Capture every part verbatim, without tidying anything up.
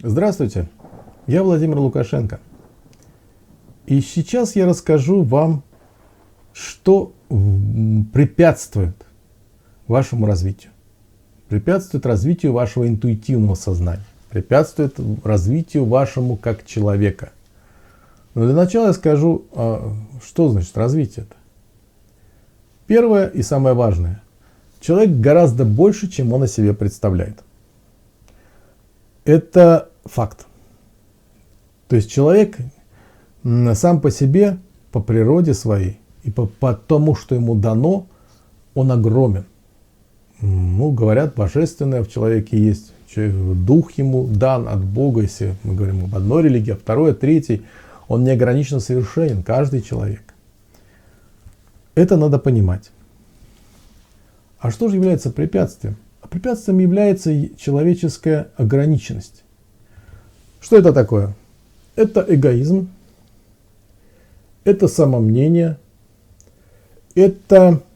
Здравствуйте, я Владимир Лукашенко. И сейчас я расскажу вам, что препятствует вашему развитию. Препятствует развитию вашего интуитивного сознания. Препятствует развитию вашему как человека. Но для начала я скажу, что значит развитие-то. Первое и самое важное. Человек гораздо больше, чем он о себе представляет. Это факт. То есть человек сам по себе, по природе своей и по, по тому, что ему дано, он огромен. Ну, говорят, божественное в человеке есть. Дух ему дан от Бога, если мы говорим об одной религии, а второй, а третий. Он неограниченно совершенен, каждый человек. Это надо понимать. А что же является препятствием? А препятствием является человеческая ограниченность. Что это такое? Это эгоизм, это самомнение, это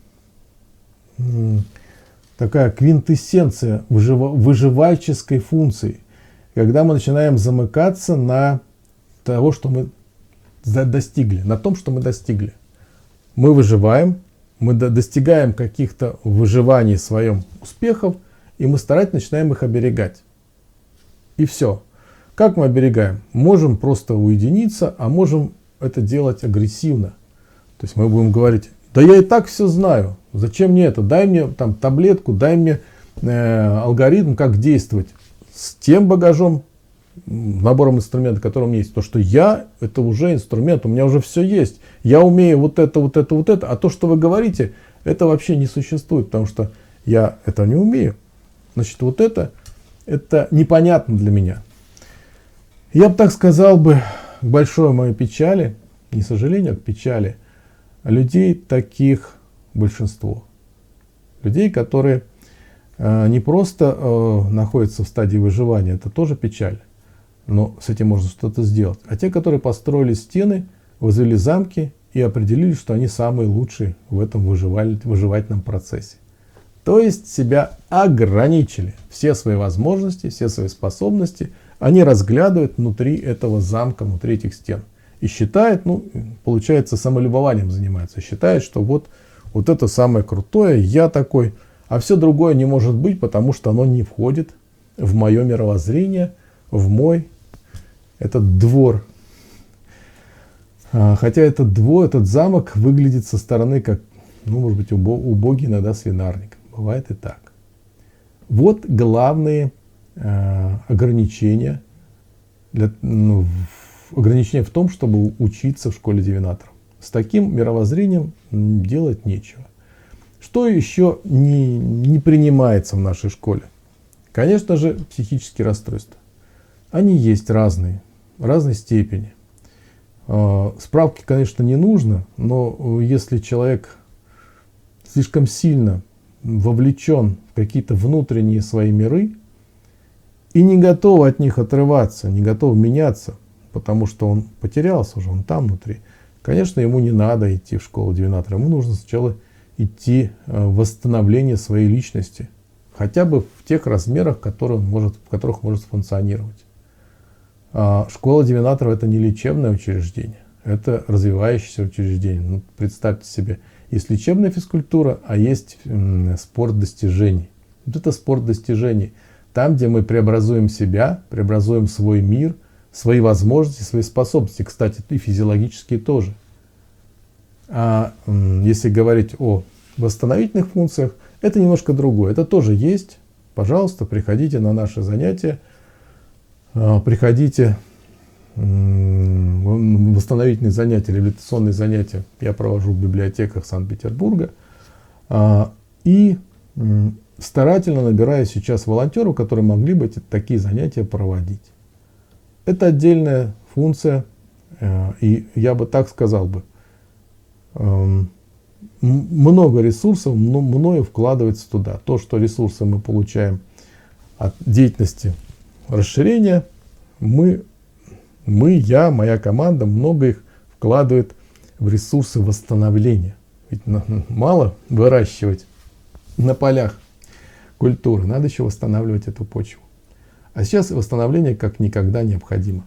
такая квинтэссенция выживальческой функции, когда мы начинаем замыкаться на того, что мы достигли, на том, что мы достигли. Мы выживаем, мы достигаем каких-то выживаний своем успехов, и мы старательно начинаем их оберегать. И все. Как мы оберегаем? Можем просто уединиться, а можем это делать агрессивно. То есть мы будем говорить: да я и так все знаю, зачем мне это? Дай мне там таблетку, дай мне э, алгоритм, как действовать. С тем багажом, набором инструментов, который у меня есть. То, что я, это уже инструмент, у меня уже все есть. Я умею вот это, вот это, вот это. А то, что вы говорите, это вообще не существует, потому что я это не умею. Значит, вот это, это непонятно для меня. Я бы так сказал бы, к большой моей печали, не сожалению, а к печали, людей таких большинство. Людей, которые э, не просто э, находятся в стадии выживания, это тоже печаль. Но с этим можно что-то сделать. А те, которые построили стены, возвели замки и определили, что они самые лучшие в этом выживательном процессе. То есть себя ограничили. Все свои возможности, все свои способности они разглядывают внутри этого замка, внутри этих стен. И считают, ну, получается, самолюбованием занимаются. Считают, что вот, вот это самое крутое, я такой. А все другое не может быть, потому что оно не входит в мое мировоззрение, в мой этот двор. Хотя этот двор, этот замок выглядит со стороны как, ну, может быть, убогий иногда свинарник. Бывает и так. Вот главные э, ограничения, для, ну, ограничения в том, чтобы учиться в школе девинаторов. С таким мировоззрением делать нечего. Что еще не, не принимается в нашей школе? Конечно же, психические расстройства. Они есть разные, разной степени. Справки, конечно, не нужно, но если человек слишком сильно вовлечен в какие-то внутренние свои миры и не готов от них отрываться, не готов меняться, потому что он потерялся уже, он там внутри, конечно, ему не надо идти в школу девинатора. Ему нужно сначала идти в восстановление своей личности, хотя бы в тех размерах, которые он может, в которых может функционировать. Школа девинаторов — это не лечебное учреждение, это развивающееся учреждение. Ну, представьте себе, есть лечебная физкультура, а есть спорт достижений. Вот это спорт достижений. Там, где мы преобразуем себя, преобразуем свой мир, свои возможности, свои способности. Кстати, и физиологические тоже. А если говорить о восстановительных функциях, это немножко другое. Это тоже есть. Пожалуйста, приходите на наши занятия. Приходите, восстановительные занятия, реабилитационные занятия я провожу в библиотеках Санкт-Петербурга. И старательно набираю сейчас волонтеров, которые могли бы такие занятия проводить. Это отдельная функция, и я бы так сказал бы, много ресурсов мною вкладывается туда. То, что ресурсы мы получаем от деятельности расширения, мы, мы, я, моя команда, много их вкладывает в ресурсы восстановления. Ведь мало выращивать на полях культуры, надо еще восстанавливать эту почву. А сейчас восстановление как никогда необходимо.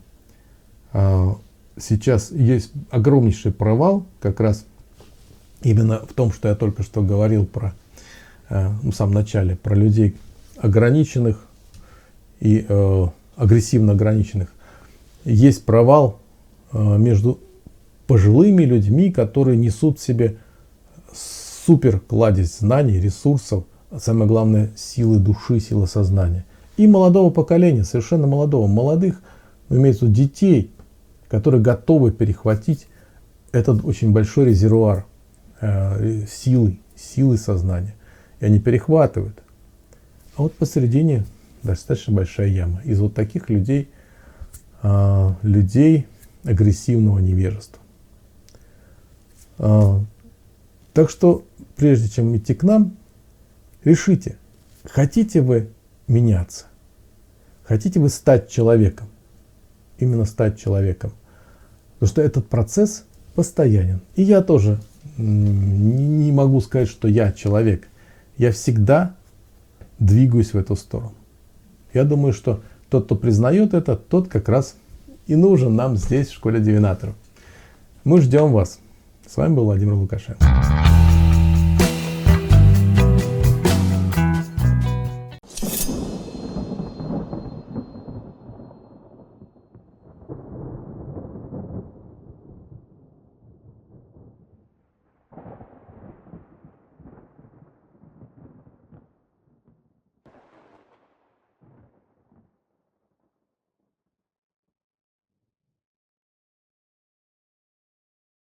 Сейчас есть огромнейший провал как раз именно в том, что я только что говорил про, в самом начале, про людей ограниченных и э, агрессивно ограниченных. Есть провал э, между пожилыми людьми, которые несут в себе супер кладезь знаний, ресурсов, а самое главное силы души, силы сознания. И молодого поколения, совершенно молодого, молодых, имеется в виду детей, которые готовы перехватить этот очень большой резервуар э, силы, силы сознания. И они перехватывают. А вот посередине достаточно большая яма. Из вот таких людей, э, людей агрессивного невежества. Э, так что, прежде чем идти к нам, решите, хотите вы меняться, хотите вы стать человеком, именно стать человеком. Потому что этот процесс постоянен. И я тоже не могу сказать, что я человек. Я всегда двигаюсь в эту сторону. Я думаю, что тот, кто признает это, тот как раз и нужен нам здесь, в школе Девинаторов. Мы ждем вас. С вами был Владимир Лукашенко.